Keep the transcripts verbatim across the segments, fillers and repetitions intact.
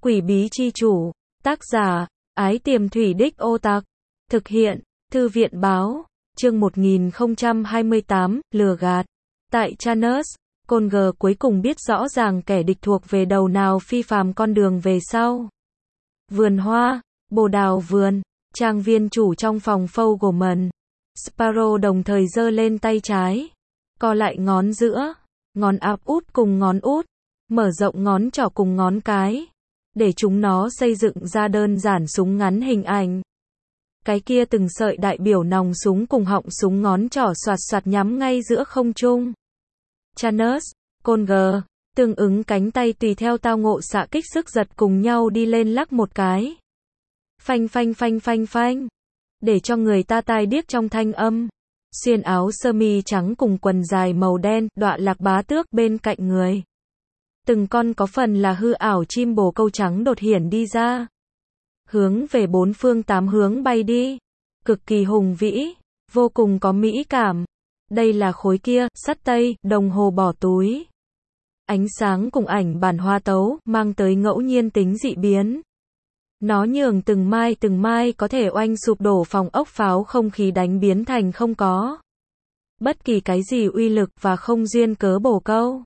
Quỷ bí chi chủ. Tác giả, Ái Tiềm Thủy Đích Ô Tạc. Thực hiện, Thư viện báo. Chương một nghìn không trăm hai mươi tám, lừa gạt. Tại Chanus, Conger cuối cùng biết rõ ràng kẻ địch thuộc về đầu nào phi phàm con đường về sau. Vườn hoa, bồ đào vườn, trang viên chủ trong phòng Fogelman. Sparrow đồng thời giơ lên tay trái, co lại ngón giữa, ngón áp út cùng ngón út, mở rộng ngón trỏ cùng ngón cái, để chúng nó xây dựng ra đơn giản súng ngắn hình ảnh. Cái kia từng sợi đại biểu nòng súng cùng họng súng ngón trỏ xoạt xoạt nhắm ngay giữa không trung. Chanus, Conger, tương ứng cánh tay tùy theo tao ngộ xạ kích sức giật cùng nhau đi lên lắc một cái. Phanh phanh phanh phanh phanh. Để cho người ta tai điếc trong thanh âm. Xuyên áo sơ mi trắng cùng quần dài màu đen, đọa lạc bá tước bên cạnh người. Từng con có phần là hư ảo chim bồ câu trắng đột hiển đi ra. Hướng về bốn phương tám hướng bay đi. Cực kỳ hùng vĩ, vô cùng có mỹ cảm. Đây là khối kia, sắt tây, đồng hồ bỏ túi. Ánh sáng cùng ảnh bản hoa tấu, mang tới ngẫu nhiên tính dị biến. Nó nhường từng mai từng mai có thể oanh sụp đổ phòng ốc pháo không khí đánh biến thành không có. Bất kỳ cái gì uy lực và không duyên cớ bổ câu.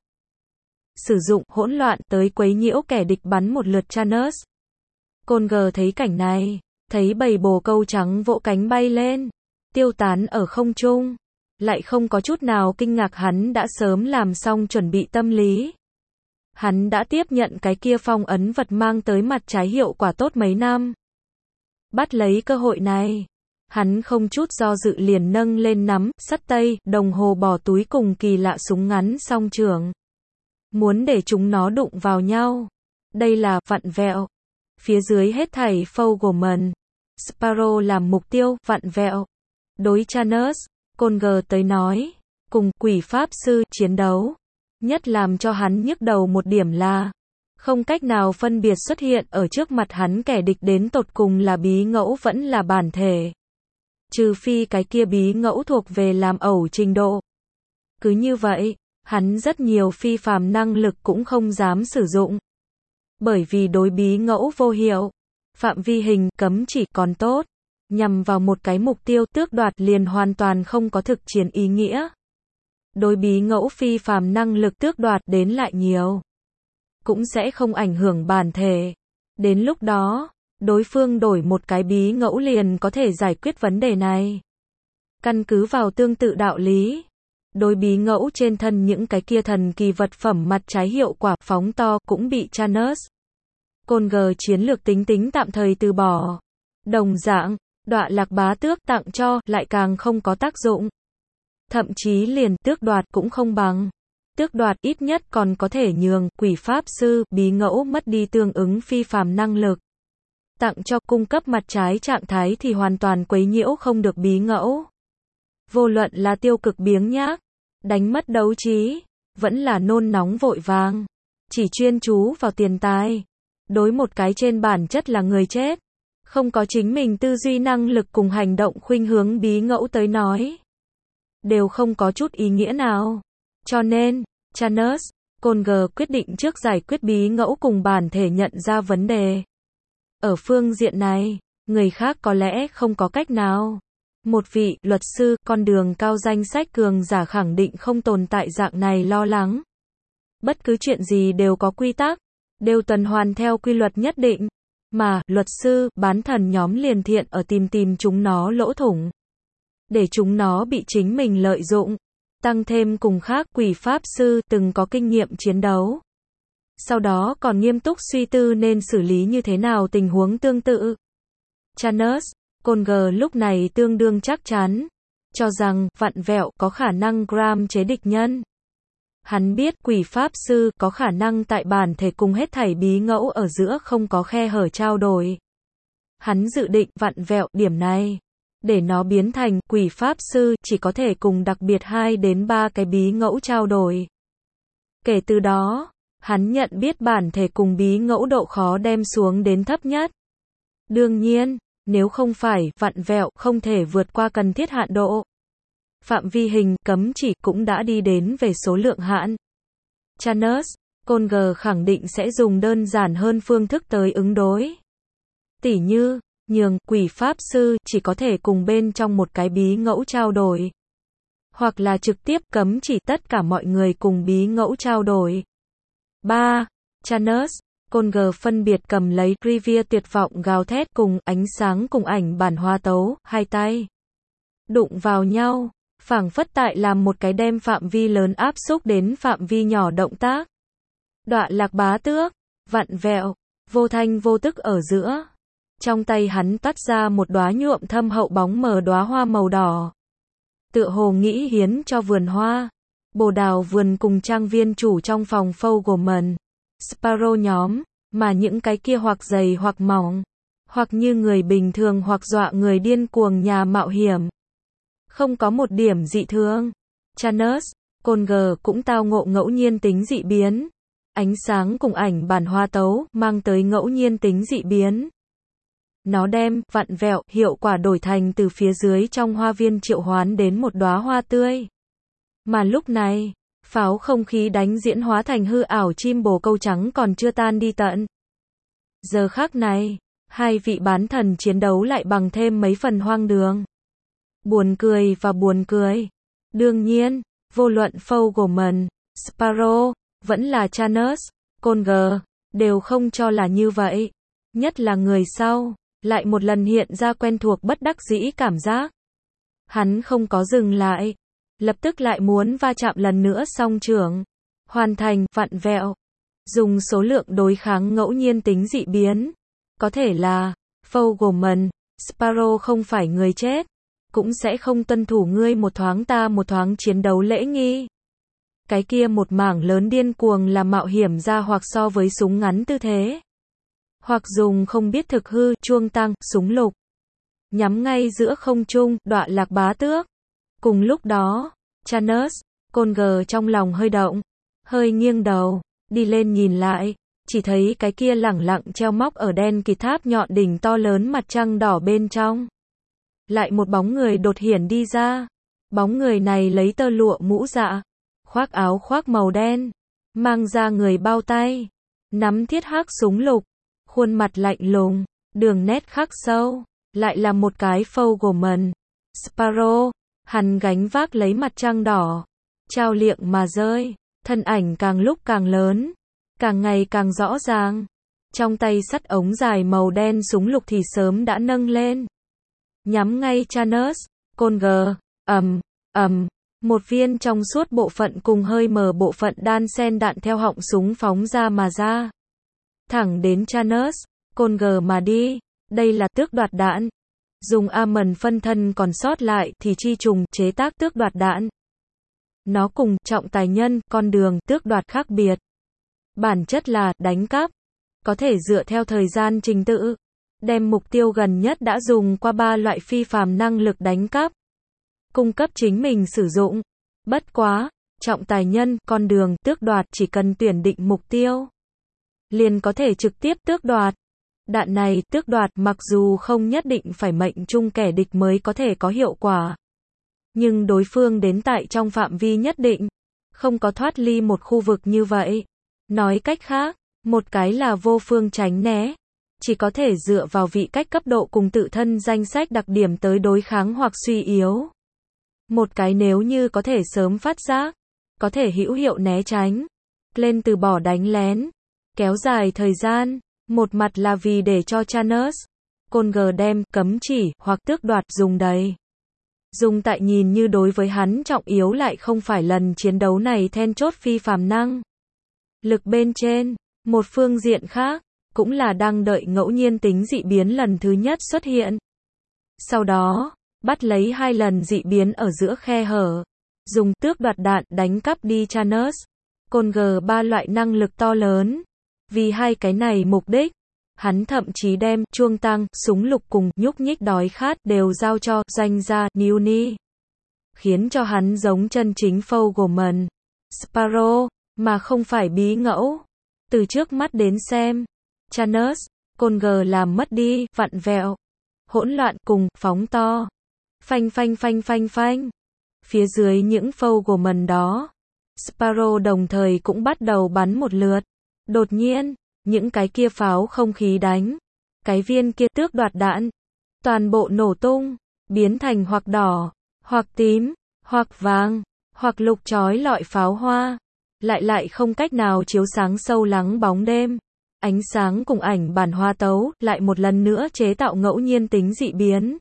Sử dụng hỗn loạn tới quấy nhiễu kẻ địch bắn một lượt Chanus. Conger thấy cảnh này, thấy bầy bồ câu trắng vỗ cánh bay lên, tiêu tán ở không trung. Lại không có chút nào kinh ngạc, hắn đã sớm làm xong chuẩn bị tâm lý. Hắn đã tiếp nhận cái kia phong ấn vật mang tới mặt trái hiệu quả tốt mấy năm. Bắt lấy cơ hội này, hắn không chút do dự liền nâng lên nắm, sắt tây, đồng hồ bỏ túi cùng kỳ lạ súng ngắn song trường. Muốn để chúng nó đụng vào nhau. Đây là vặn vẹo. Phía dưới hết thảy Fogelman, Sparrow làm mục tiêu, vặn vẹo. Đối Chanus, Conger tới nói, cùng quỷ pháp sư chiến đấu. Nhất làm cho hắn nhức đầu một điểm là, không cách nào phân biệt xuất hiện ở trước mặt hắn kẻ địch đến tột cùng là bí ngẫu vẫn là bản thể. Trừ phi cái kia bí ngẫu thuộc về làm ẩu trình độ. Cứ như vậy, hắn rất nhiều phi phàm năng lực cũng không dám sử dụng. Bởi vì đối bí ngẫu vô hiệu, phạm vi hình cấm chỉ còn tốt, nhằm vào một cái mục tiêu tước đoạt liền hoàn toàn không có thực chiến ý nghĩa. Đối bí ngẫu phi phàm năng lực tước đoạt đến lại nhiều, cũng sẽ không ảnh hưởng bản thể. Đến lúc đó, đối phương đổi một cái bí ngẫu liền có thể giải quyết vấn đề này. Căn cứ vào tương tự đạo lý, đối bí ngẫu trên thân những cái kia thần kỳ vật phẩm mặt trái hiệu quả phóng to cũng bị Chanus, Conger chiến lược tính tính tạm thời từ bỏ. Đồng dạng, đọa lạc bá tước tặng cho lại càng không có tác dụng. Thậm chí liền tước đoạt cũng không bằng. Tước đoạt ít nhất còn có thể nhường quỷ pháp sư, bí ngẫu mất đi tương ứng phi phàm năng lực. Tặng cho cung cấp mặt trái trạng thái thì hoàn toàn quấy nhiễu không được bí ngẫu. Vô luận là tiêu cực biếng nhác, đánh mất đấu trí, vẫn là nôn nóng vội vàng, chỉ chuyên chú vào tiền tài. Đối một cái trên bản chất là người chết, không có chính mình tư duy năng lực cùng hành động khuynh hướng bí ngẫu tới nói, đều không có chút ý nghĩa nào. Cho nên, Chanus, Conger quyết định trước giải quyết bí ngẫu cùng bản thể nhận ra vấn đề. Ở phương diện này, người khác có lẽ không có cách nào. Một vị luật sư, con đường cao danh sách cường giả khẳng định không tồn tại dạng này lo lắng. Bất cứ chuyện gì đều có quy tắc, đều tuần hoàn theo quy luật nhất định. Mà, luật sư, bán thần nhóm liền thiện ở tìm tìm chúng nó lỗ thủng. Để chúng nó bị chính mình lợi dụng. Tăng thêm cùng khác quỷ pháp sư từng có kinh nghiệm chiến đấu. Sau đó còn nghiêm túc suy tư nên xử lý như thế nào tình huống tương tự. Chanus, Conger lúc này tương đương chắc chắn, cho rằng vặn vẹo có khả năng gram chế địch nhân. Hắn biết quỷ pháp sư có khả năng tại bản thể cùng hết thảy bí ngẫu ở giữa không có khe hở trao đổi. Hắn dự định vặn vẹo điểm này, để nó biến thành quỷ pháp sư chỉ có thể cùng đặc biệt hai đến ba cái bí ngẫu trao đổi. Kể từ đó, hắn nhận biết bản thể cùng bí ngẫu độ khó đem xuống đến thấp nhất. Đương nhiên, nếu không phải vặn vẹo không thể vượt qua cần thiết hạn độ, phạm vi hình cấm chỉ cũng đã đi đến về số lượng hạn. Chanus, Conger khẳng định sẽ dùng đơn giản hơn phương thức tới ứng đối. Tỉ như, nhường quỷ pháp sư chỉ có thể cùng bên trong một cái bí ngẫu trao đổi. Hoặc là trực tiếp cấm chỉ tất cả mọi người cùng bí ngẫu trao đổi. ba. Chanus, Conger phân biệt cầm lấy Revere tuyệt vọng gào thét cùng ánh sáng cùng ảnh bản hoa tấu, hai tay đụng vào nhau, phảng phất tại làm một cái đem phạm vi lớn áp xúc đến phạm vi nhỏ động tác. Đọa lạc bá tước, vặn vẹo, vô thanh vô tức ở giữa. Trong tay hắn toát ra một đóa nhuộm thâm hậu bóng mờ đóa hoa màu đỏ. Tựa hồ nghĩ hiến cho vườn hoa, bồ đào vườn cùng trang viên chủ trong phòng Fogelman, Sparrow nhóm, mà những cái kia hoặc dày hoặc mỏng, hoặc như người bình thường hoặc dọa người điên cuồng nhà mạo hiểm. Không có một điểm dị thường. Chanus, Conger cũng tao ngộ ngẫu nhiên tính dị biến. Ánh sáng cùng ảnh bản hoa tấu mang tới ngẫu nhiên tính dị biến. Nó đem vặn vẹo hiệu quả đổi thành từ phía dưới trong hoa viên triệu hoán đến một đóa hoa tươi. Mà lúc này, pháo không khí đánh diễn hóa thành hư ảo chim bồ câu trắng còn chưa tan đi tận. Giờ khắc này, hai vị bán thần chiến đấu lại bằng thêm mấy phần hoang đường. Buồn cười và buồn cười. Đương nhiên, vô luận Fogelman, Sparrow, vẫn là Chanus, Conger, đều không cho là như vậy. Nhất là người sau, lại một lần hiện ra quen thuộc bất đắc dĩ cảm giác. Hắn không có dừng lại, lập tức lại muốn va chạm lần nữa song trưởng, hoàn thành vặn vẹo, dùng số lượng đối kháng ngẫu nhiên tính dị biến. Có thể là Fogelman, Sparrow không phải người chết, cũng sẽ không tuân thủ ngươi một thoáng ta một thoáng chiến đấu lễ nghi. Cái kia một mảng lớn điên cuồng là mạo hiểm ra hoặc so với súng ngắn tư thế, hoặc dùng không biết thực hư chuông tăng súng lục, nhắm ngay giữa không trung đọa lạc bá tước. Cùng lúc đó, Chanus, Conger trong lòng hơi động, hơi nghiêng đầu, đi lên nhìn lại, chỉ thấy cái kia lẳng lặng treo móc ở đen kịt tháp nhọn đỉnh to lớn mặt trăng đỏ bên trong. Lại một bóng người đột hiển đi ra. Bóng người này lấy tơ lụa mũ dạ, khoác áo khoác màu đen, mang ra người bao tay, nắm thiết hắc súng lục, khuôn mặt lạnh lùng, đường nét khắc sâu, lại là một cái Fogelman, Sparrow, hắn gánh vác lấy mặt trăng đỏ, trao liệng mà rơi, thân ảnh càng lúc càng lớn, càng ngày càng rõ ràng. Trong tay sắt ống dài màu đen súng lục thì sớm đã nâng lên, nhắm ngay Chanus, Conger, ầm, ầm, một viên trong suốt bộ phận cùng hơi mờ bộ phận đan xen đạn theo họng súng phóng ra mà ra. Thẳng đến Chanus, Conger mà đi, đây là tước đoạt đạn. Dùng Amon phân thân còn sót lại thì chi trùng chế tác tước đoạt đạn. Nó cùng trọng tài nhân, con đường tước đoạt khác biệt. Bản chất là đánh cắp, có thể dựa theo thời gian trình tự, đem mục tiêu gần nhất đã dùng qua ba loại phi phàm năng lực đánh cắp, cung cấp chính mình sử dụng. Bất quá, trọng tài nhân, con đường tước đoạt chỉ cần tuyển định mục tiêu, liền có thể trực tiếp tước đoạt. Đạn này tước đoạt mặc dù không nhất định phải mệnh trung kẻ địch mới có thể có hiệu quả, nhưng đối phương đến tại trong phạm vi nhất định, không có thoát ly một khu vực như vậy. Nói cách khác, một cái là vô phương tránh né, chỉ có thể dựa vào vị cách cấp độ cùng tự thân danh sách đặc điểm tới đối kháng hoặc suy yếu. Một cái nếu như có thể sớm phát giác, có thể hữu hiệu né tránh, lên từ bỏ đánh lén, kéo dài thời gian. Một mặt là vì để cho Chanus, Conger đem cấm chỉ hoặc tước đoạt dùng đầy. Dùng tại nhìn như đối với hắn trọng yếu lại không phải lần chiến đấu này then chốt phi phàm năng lực bên trên. Một phương diện khác, cũng là đang đợi ngẫu nhiên tính dị biến lần thứ nhất xuất hiện. Sau đó, bắt lấy hai lần dị biến ở giữa khe hở, dùng tước đoạt đạn đánh cắp đi Chanus, Conger ba loại năng lực to lớn. Vì hai cái này mục đích, hắn thậm chí đem chuông tăng, súng lục cùng nhúc nhích đói khát đều giao cho doanh gia Newny, khiến cho hắn giống chân chính Fogelman, Sparrow, mà không phải bí ngẫu. Từ trước mắt đến xem, Chanus, Conger làm mất đi, vặn vẹo, hỗn loạn cùng phóng to, phanh phanh phanh phanh phanh. Phía dưới những Fogelman đó, Sparrow đồng thời cũng bắt đầu bắn một lượt. Đột nhiên, những cái kia pháo không khí đánh. Cái viên kia tước đoạt đạn. Toàn bộ nổ tung, biến thành hoặc đỏ, hoặc tím, hoặc vàng, hoặc lục chói lọi pháo hoa. Lại lại không cách nào chiếu sáng sâu lắng bóng đêm. Ánh sáng cùng ảnh bản hoa tấu, lại một lần nữa chế tạo ngẫu nhiên tính dị biến.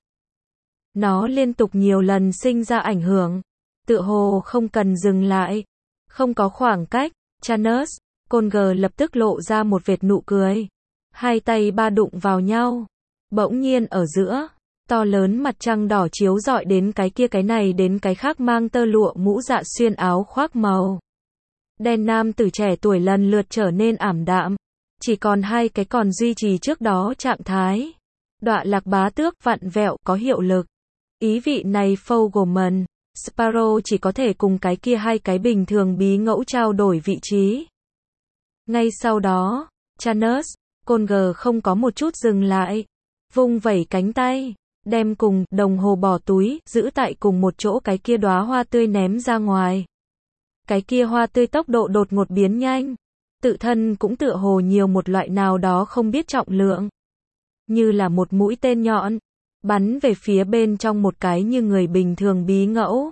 Nó liên tục nhiều lần sinh ra ảnh hưởng. Tựa hồ không cần dừng lại. Không có khoảng cách. Chanus, Conger lập tức lộ ra một vệt nụ cười. Hai tay ba đụng vào nhau. Bỗng nhiên ở giữa, to lớn mặt trăng đỏ chiếu rọi đến cái kia cái này đến cái khác mang tơ lụa mũ dạ xuyên áo khoác màu đen nam tử trẻ tuổi lần lượt trở nên ảm đạm. Chỉ còn hai cái còn duy trì trước đó trạng thái. Đọa lạc bá tước vặn vẹo có hiệu lực. Ý vị này Fogelman, Sparrow chỉ có thể cùng cái kia hai cái bình thường bí ngẫu trao đổi vị trí. Ngay sau đó, Chanus, Conger không có một chút dừng lại. Vung vẩy cánh tay, đem cùng đồng hồ bỏ túi, giữ tại cùng một chỗ cái kia đóa hoa tươi ném ra ngoài. Cái kia hoa tươi tốc độ đột ngột biến nhanh. Tự thân cũng tựa hồ nhiều một loại nào đó không biết trọng lượng. Như là một mũi tên nhọn. Bắn về phía bên trong một cái như người bình thường bí ngẫu.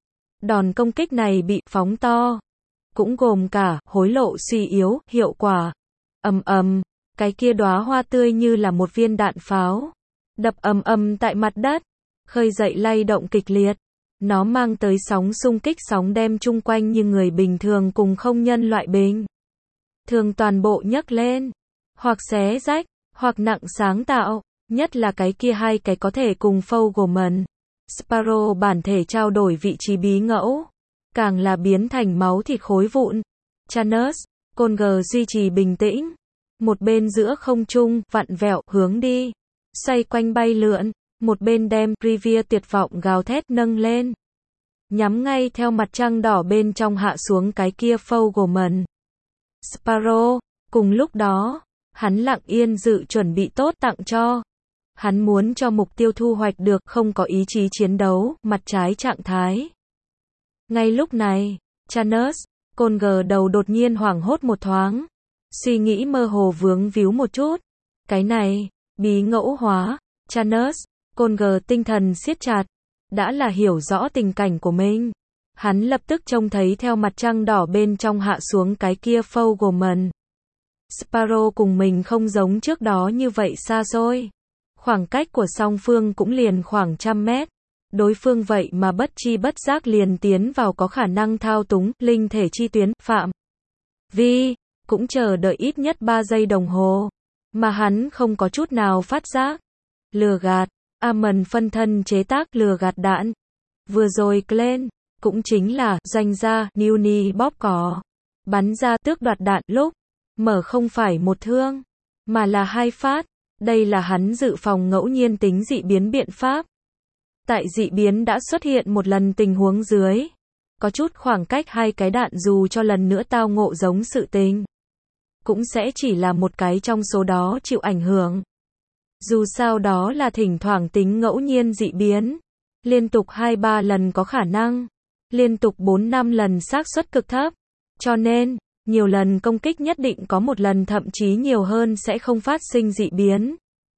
Đòn công kích này bị phóng to. Cũng gồm cả hối lộ suy yếu, hiệu quả. Ầm ầm, cái kia đóa hoa tươi như là một viên đạn pháo. Đập ầm ầm tại mặt đất. Khơi dậy lay động kịch liệt. Nó mang tới sóng xung kích sóng đem chung quanh như người bình thường cùng không nhân loại bình thường toàn bộ nhấc lên. Hoặc xé rách, hoặc nặng sáng tạo. Nhất là cái kia hai cái có thể cùng Fogelman, Sparrow bản thể trao đổi vị trí bí ngẫu. Càng là biến thành máu thịt khối vụn. Chanus, Conger duy trì bình tĩnh. Một bên giữa không trung, vặn vẹo, hướng đi. Xoay quanh bay lượn. Một bên đem Revere tuyệt vọng gào thét nâng lên. Nhắm ngay theo mặt trăng đỏ bên trong hạ xuống cái kia Fogelman. Sparrow, cùng lúc đó, hắn lặng yên dự chuẩn bị tốt tặng cho. Hắn muốn cho mục tiêu thu hoạch được không có ý chí chiến đấu, mặt trái trạng thái. Ngay lúc này, Chanus, Conger đầu đột nhiên hoảng hốt một thoáng. Suy nghĩ mơ hồ vướng víu một chút. Cái này, bí ngẫu hóa, Chanus, Conger tinh thần siết chặt. Đã là hiểu rõ tình cảnh của mình. Hắn lập tức trông thấy theo mặt trăng đỏ bên trong hạ xuống cái kia Fogelman. Sparrow cùng mình không giống trước đó như vậy xa xôi. Khoảng cách của song phương cũng liền khoảng trăm mét. Đối phương vậy mà bất chi bất giác liền tiến vào có khả năng thao túng linh thể chi tuyến, phạm vi, cũng chờ đợi ít nhất ba giây đồng hồ. Mà hắn không có chút nào phát giác. Lừa gạt, Amon phân thân chế tác lừa gạt đạn. Vừa rồi Glenn, cũng chính là doanh gia Newny bóp cỏ. Bắn ra tước đoạt đạn lúc, mở không phải một thương, mà là hai phát. Đây là hắn dự phòng ngẫu nhiên tính dị biến biện pháp. Tại dị biến đã xuất hiện một lần tình huống dưới. Có chút khoảng cách hai cái đạn dù cho lần nữa tao ngộ giống sự tình. Cũng sẽ chỉ là một cái trong số đó chịu ảnh hưởng. Dù sao đó là thỉnh thoảng tính ngẫu nhiên dị biến. Liên tục hai ba lần có khả năng. Liên tục bốn năm lần xác suất cực thấp. Cho nên, nhiều lần công kích nhất định có một lần thậm chí nhiều hơn sẽ không phát sinh dị biến.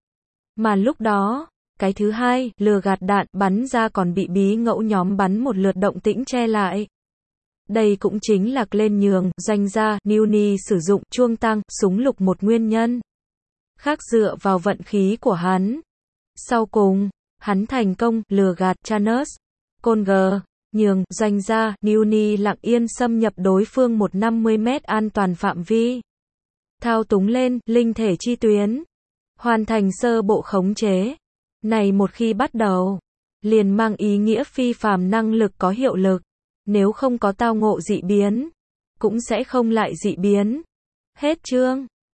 Mà lúc đó, cái thứ hai, lừa gạt đạn bắn ra còn bị bí ngẫu nhóm bắn một lượt động tĩnh che lại. Đây cũng chính là Glenn nhường, doanh gia, Newny sử dụng chuông tăng, súng lục một nguyên nhân. Khác dựa vào vận khí của hắn. Sau cùng, hắn thành công, lừa gạt Chanus, Conger, nhường, doanh gia, Newny lặng yên xâm nhập đối phương một trăm năm mươi mét an toàn phạm vi. Thao túng lên, linh thể chi tuyến. Hoàn thành sơ bộ khống chế. Này một khi bắt đầu, liền mang ý nghĩa phi phàm năng lực có hiệu lực. Nếu không có tao ngộ dị biến, cũng sẽ không lại dị biến. Hết chương.